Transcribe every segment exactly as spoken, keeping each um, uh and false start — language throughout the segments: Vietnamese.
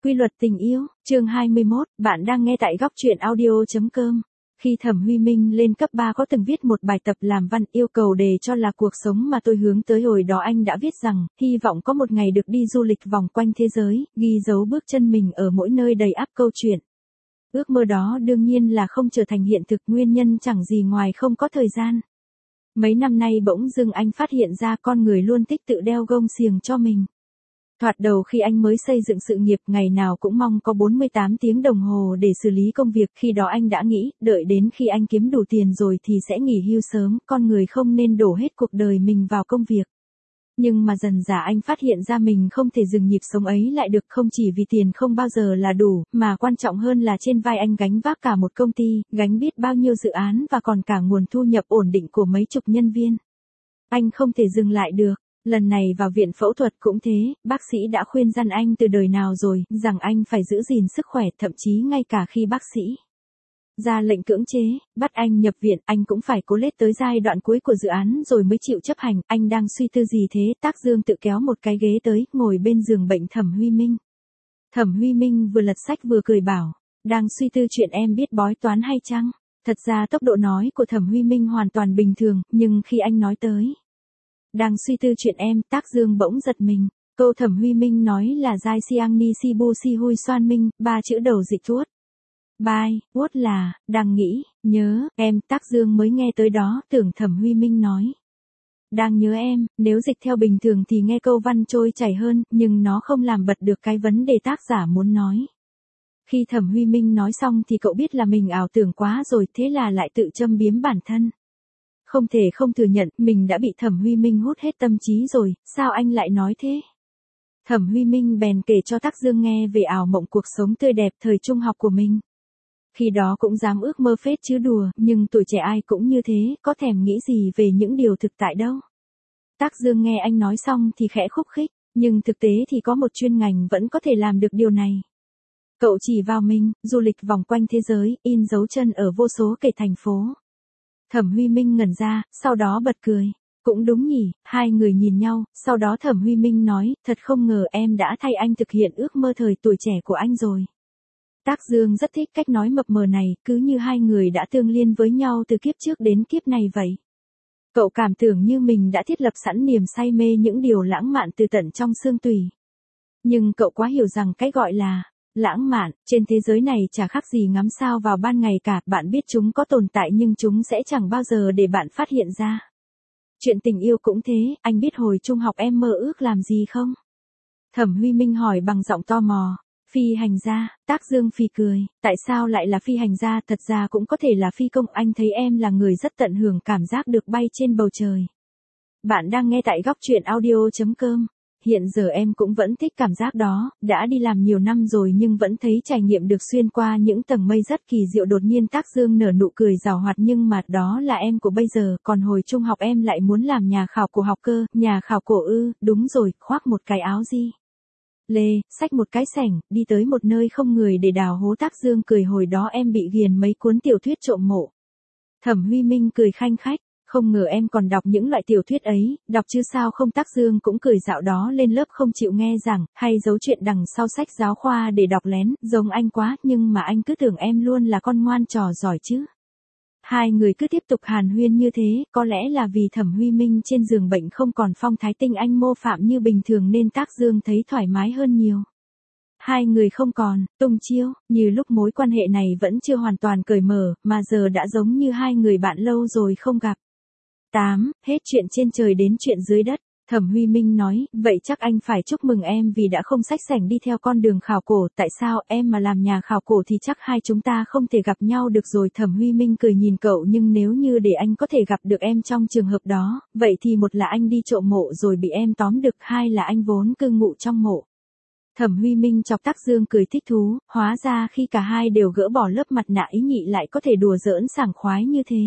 Quy luật tình yêu, chương hai mươi mốt, bạn đang nghe tại góc truyện audio.com. Khi Thẩm Huy Minh lên cấp ba có từng viết một bài tập làm văn yêu cầu đề cho là cuộc sống mà tôi hướng tới, hồi đó anh đã viết rằng, hy vọng có một ngày được đi du lịch vòng quanh thế giới, ghi dấu bước chân mình ở mỗi nơi đầy ắp câu chuyện. Ước mơ đó đương nhiên là không trở thành hiện thực, nguyên nhân chẳng gì ngoài không có thời gian. Mấy năm nay bỗng dưng anh phát hiện ra con người luôn thích tự đeo gông xiềng cho mình. Thoạt đầu khi anh mới xây dựng sự nghiệp, ngày nào cũng mong có bốn mươi tám tiếng đồng hồ để xử lý công việc, khi đó anh đã nghĩ, đợi đến khi anh kiếm đủ tiền rồi thì sẽ nghỉ hưu sớm, con người không nên đổ hết cuộc đời mình vào công việc. Nhưng mà dần dà anh phát hiện ra mình không thể dừng nhịp sống ấy lại được, không chỉ vì tiền không bao giờ là đủ, mà quan trọng hơn là trên vai anh gánh vác cả một công ty, gánh biết bao nhiêu dự án và còn cả nguồn thu nhập ổn định của mấy chục nhân viên. Anh không thể dừng lại được. Lần này vào viện phẫu thuật cũng thế, bác sĩ đã khuyên răn anh từ đời nào rồi, rằng anh phải giữ gìn sức khỏe, thậm chí ngay cả khi bác sĩ ra lệnh cưỡng chế, bắt anh nhập viện, anh cũng phải cố lết tới giai đoạn cuối của dự án rồi mới chịu chấp hành. Anh đang suy tư gì thế? Tác Dương tự kéo một cái ghế tới, ngồi bên giường bệnh Thẩm Huy Minh. Thẩm Huy Minh vừa lật sách vừa cười bảo, đang suy tư chuyện em biết bói toán hay chăng? Thật ra tốc độ nói của Thẩm Huy Minh hoàn toàn bình thường, nhưng khi anh nói tới đang suy tư chuyện em, Tác Dương bỗng giật mình. Câu Thẩm Huy Minh nói là Giai Siang Ni Si Bu Si Hui Soan Minh, ba chữ đầu dịch tuốt. Bai, uất là, đang nghĩ, nhớ, em, Tác Dương mới nghe tới đó, tưởng Thẩm Huy Minh nói đang nhớ em, nếu dịch theo bình thường thì nghe câu văn trôi chảy hơn, nhưng nó không làm bật được cái vấn đề tác giả muốn nói. Khi Thẩm Huy Minh nói xong thì cậu biết là mình ảo tưởng quá rồi, thế là lại tự châm biếm bản thân. Không thể không thừa nhận, mình đã bị Thẩm Huy Minh hút hết tâm trí rồi, sao anh lại nói thế? Thẩm Huy Minh bèn kể cho Tác Dương nghe về ảo mộng cuộc sống tươi đẹp thời trung học của mình. Khi đó cũng dám ước mơ phết chứ đùa, nhưng tuổi trẻ ai cũng như thế, có thèm nghĩ gì về những điều thực tại đâu. Tác Dương nghe anh nói xong thì khẽ khúc khích, nhưng thực tế thì có một chuyên ngành vẫn có thể làm được điều này. Cậu chỉ vào mình, du lịch vòng quanh thế giới, in dấu chân ở vô số kể thành phố. Thẩm Huy Minh ngẩn ra, sau đó bật cười. Cũng đúng nhỉ, hai người nhìn nhau, sau đó Thẩm Huy Minh nói, thật không ngờ em đã thay anh thực hiện ước mơ thời tuổi trẻ của anh rồi. Tác Dương rất thích cách nói mập mờ này, cứ như hai người đã tương liên với nhau từ kiếp trước đến kiếp này vậy. Cậu cảm tưởng như mình đã thiết lập sẵn niềm say mê những điều lãng mạn từ tận trong xương tủy. Nhưng cậu quá hiểu rằng cái gọi là lãng mạn, trên thế giới này chả khác gì ngắm sao vào ban ngày cả, bạn biết chúng có tồn tại nhưng chúng sẽ chẳng bao giờ để bạn phát hiện ra. Chuyện tình yêu cũng thế, anh biết hồi trung học em mơ ước làm gì không? Thẩm Huy Minh hỏi bằng giọng tò mò. Phi hành gia, Tác Dương phì cười, tại sao lại là phi hành gia, thật ra cũng có thể là phi công, anh thấy em là người rất tận hưởng cảm giác được bay trên bầu trời. Bạn đang nghe tại góc truyện audio.com. Hiện giờ em cũng vẫn thích cảm giác đó, đã đi làm nhiều năm rồi nhưng vẫn thấy trải nghiệm được xuyên qua những tầng mây rất kỳ diệu. Đột nhiên Tác Dương nở nụ cười giảo hoạt, nhưng mà đó là em của bây giờ, còn hồi trung học em lại muốn làm nhà khảo cổ học cơ. Nhà khảo cổ ư? Đúng rồi, khoác một cái áo gì lê, xách một cái sẻng, đi tới một nơi không người để đào hố. Tác Dương cười, hồi đó em bị ghiền mấy cuốn tiểu thuyết trộm mộ. Thẩm Huy Minh cười khanh khách. Không ngờ em còn đọc những loại tiểu thuyết ấy, đọc chứ sao không? Tác Dương cũng cười, dạo đó lên lớp không chịu nghe giảng, hay giấu chuyện đằng sau sách giáo khoa để đọc lén, giống anh quá, nhưng mà anh cứ tưởng em luôn là con ngoan trò giỏi chứ. Hai người cứ tiếp tục hàn huyên như thế, có lẽ là vì Thẩm Huy Minh trên giường bệnh không còn phong thái tinh anh mô phạm như bình thường nên Tác Dương thấy thoải mái hơn nhiều. Hai người không còn tung chiêu, như lúc mối quan hệ này vẫn chưa hoàn toàn cởi mở, mà giờ đã giống như hai người bạn lâu rồi không gặp. tám. Hết chuyện trên trời đến chuyện dưới đất. Thẩm Huy Minh nói, vậy chắc anh phải chúc mừng em vì đã không xách xẻng đi theo con đường khảo cổ, tại sao em mà làm nhà khảo cổ thì chắc hai chúng ta không thể gặp nhau được rồi. Thẩm Huy Minh cười nhìn cậu, nhưng nếu như để anh có thể gặp được em trong trường hợp đó, vậy thì một là anh đi trộm mộ rồi bị em tóm được, hai là anh vốn cư ngụ trong mộ. Thẩm Huy Minh chọc Tác Dương cười thích thú, hóa ra khi cả hai đều gỡ bỏ lớp mặt nạ ý nhị lại có thể đùa giỡn sảng khoái như thế.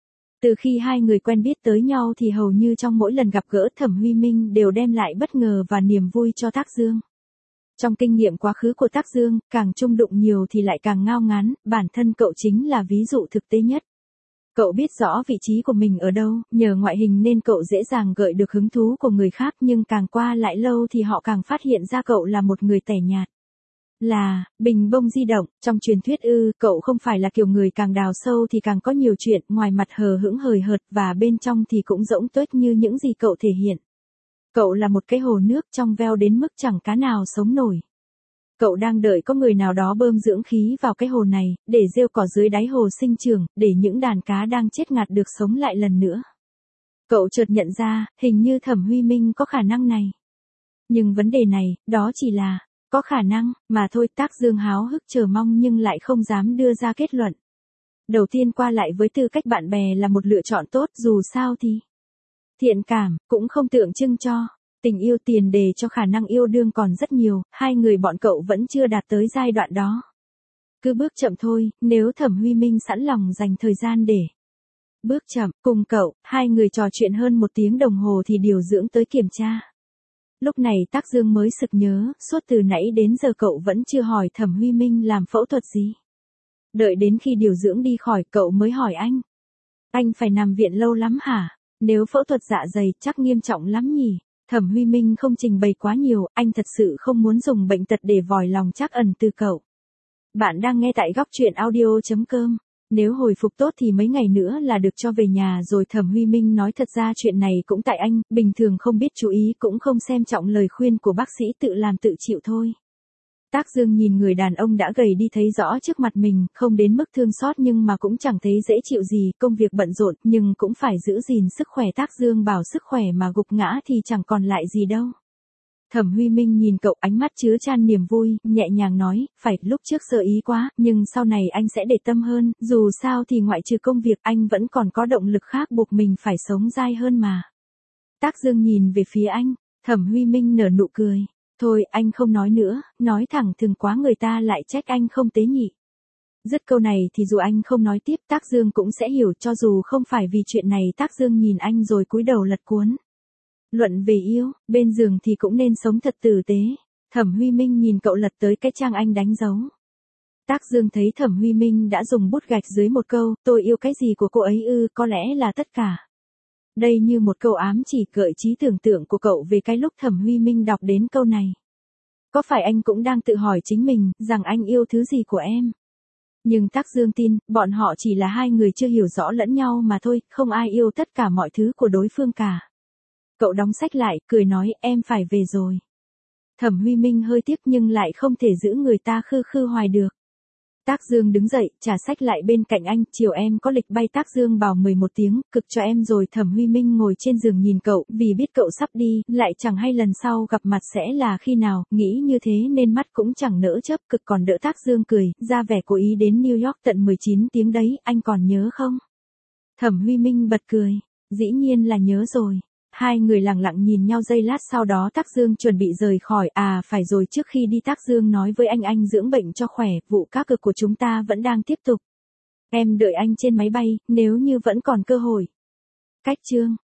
Từ khi hai người quen biết tới nhau thì hầu như trong mỗi lần gặp gỡ Thẩm Huy Minh đều đem lại bất ngờ và niềm vui cho Tác Dương. Trong kinh nghiệm quá khứ của Tác Dương, càng chung đụng nhiều thì lại càng ngao ngán, bản thân cậu chính là ví dụ thực tế nhất. Cậu biết rõ vị trí của mình ở đâu, nhờ ngoại hình nên cậu dễ dàng gợi được hứng thú của người khác, nhưng càng qua lại lâu thì họ càng phát hiện ra cậu là một người tẻ nhạt. Là, bình bông di động, trong truyền thuyết ư, cậu không phải là kiểu người càng đào sâu thì càng có nhiều chuyện, ngoài mặt hờ hững hời hợt và bên trong thì cũng rỗng tuếch như những gì cậu thể hiện. Cậu là một cái hồ nước trong veo đến mức chẳng cá nào sống nổi. Cậu đang đợi có người nào đó bơm dưỡng khí vào cái hồ này, để rêu cỏ dưới đáy hồ sinh trưởng, để những đàn cá đang chết ngạt được sống lại lần nữa. Cậu chợt nhận ra, hình như Thẩm Huy Minh có khả năng này. Nhưng vấn đề này, đó chỉ là, có khả năng, mà thôi. Tác Dương háo hức chờ mong nhưng lại không dám đưa ra kết luận. Đầu tiên qua lại với tư cách bạn bè là một lựa chọn tốt, dù sao thì thiện cảm, cũng không tượng trưng cho tình yêu. Tiền đề cho khả năng yêu đương còn rất nhiều, hai người bọn cậu vẫn chưa đạt tới giai đoạn đó. Cứ bước chậm thôi, nếu Thẩm Huy Minh sẵn lòng dành thời gian để bước chậm cùng cậu, hai người trò chuyện hơn một tiếng đồng hồ thì điều dưỡng tới kiểm tra. Lúc này Tác Dương mới sực nhớ, suốt từ nãy đến giờ cậu vẫn chưa hỏi Thẩm Huy Minh làm phẫu thuật gì. Đợi đến khi điều dưỡng đi khỏi cậu mới hỏi anh. Anh phải nằm viện lâu lắm hả? Nếu phẫu thuật dạ dày chắc nghiêm trọng lắm nhỉ? Thẩm Huy Minh không trình bày quá nhiều, anh thật sự không muốn dùng bệnh tật để vòi lòng trắc ẩn từ cậu. Bạn đang nghe tại góc truyện audio chấm com. Nếu hồi phục tốt thì mấy ngày nữa là được cho về nhà rồi. Thẩm Huy Minh nói thật ra chuyện này cũng tại anh, bình thường không biết chú ý cũng không xem trọng lời khuyên của bác sĩ, tự làm tự chịu thôi. Tác Dương nhìn người đàn ông đã gầy đi thấy rõ trước mặt mình, không đến mức thương xót nhưng mà cũng chẳng thấy dễ chịu gì, công việc bận rộn nhưng cũng phải giữ gìn sức khỏe. Tác Dương bảo sức khỏe mà gục ngã thì chẳng còn lại gì đâu. Thẩm Huy Minh nhìn cậu, ánh mắt chứa chan niềm vui, nhẹ nhàng nói, phải, lúc trước sơ ý quá, nhưng sau này anh sẽ để tâm hơn, dù sao thì ngoại trừ công việc anh vẫn còn có động lực khác buộc mình phải sống dai hơn mà. Tác Dương nhìn về phía anh, Thẩm Huy Minh nở nụ cười, thôi anh không nói nữa, nói thẳng thừng quá người ta lại trách anh không tế nhị. Dứt câu này thì dù anh không nói tiếp Tác Dương cũng sẽ hiểu, cho dù không phải vì chuyện này. Tác Dương nhìn anh rồi cúi đầu lật cuốn. Luận về yêu, bên giường thì cũng nên sống thật tử tế. Thẩm Huy Minh nhìn cậu lật tới cái trang anh đánh dấu. Tác Dương thấy Thẩm Huy Minh đã dùng bút gạch dưới một câu, tôi yêu cái gì của cô ấy ư, có lẽ là tất cả. Đây như một câu ám chỉ gợi trí tưởng tượng của cậu về cái lúc Thẩm Huy Minh đọc đến câu này. Có phải anh cũng đang tự hỏi chính mình, rằng anh yêu thứ gì của em? Nhưng Tác Dương tin, bọn họ chỉ là hai người chưa hiểu rõ lẫn nhau mà thôi, không ai yêu tất cả mọi thứ của đối phương cả. Cậu đóng sách lại, cười nói, em phải về rồi. Thẩm Huy Minh hơi tiếc nhưng lại không thể giữ người ta khư khư hoài được. Tác Dương đứng dậy, trả sách lại bên cạnh anh, chiều em có lịch bay. Tác Dương bảo mười một tiếng, cực cho em rồi. Thẩm Huy Minh ngồi trên giường nhìn cậu, vì biết cậu sắp đi, lại chẳng hay lần sau gặp mặt sẽ là khi nào, nghĩ như thế nên mắt cũng chẳng nỡ chớp, cực còn đỡ. Tác Dương cười, ra vẻ cố ý đến New York tận mười chín tiếng đấy, anh còn nhớ không? Thẩm Huy Minh bật cười, dĩ nhiên là nhớ rồi. Hai người lặng lặng nhìn nhau giây lát, sau đó Tác Dương chuẩn bị rời khỏi. À phải rồi, trước khi đi Tác Dương nói với anh anh dưỡng bệnh cho khỏe, vụ cá cược của chúng ta vẫn đang tiếp tục. Em đợi anh trên máy bay, nếu như vẫn còn cơ hội. Cách chương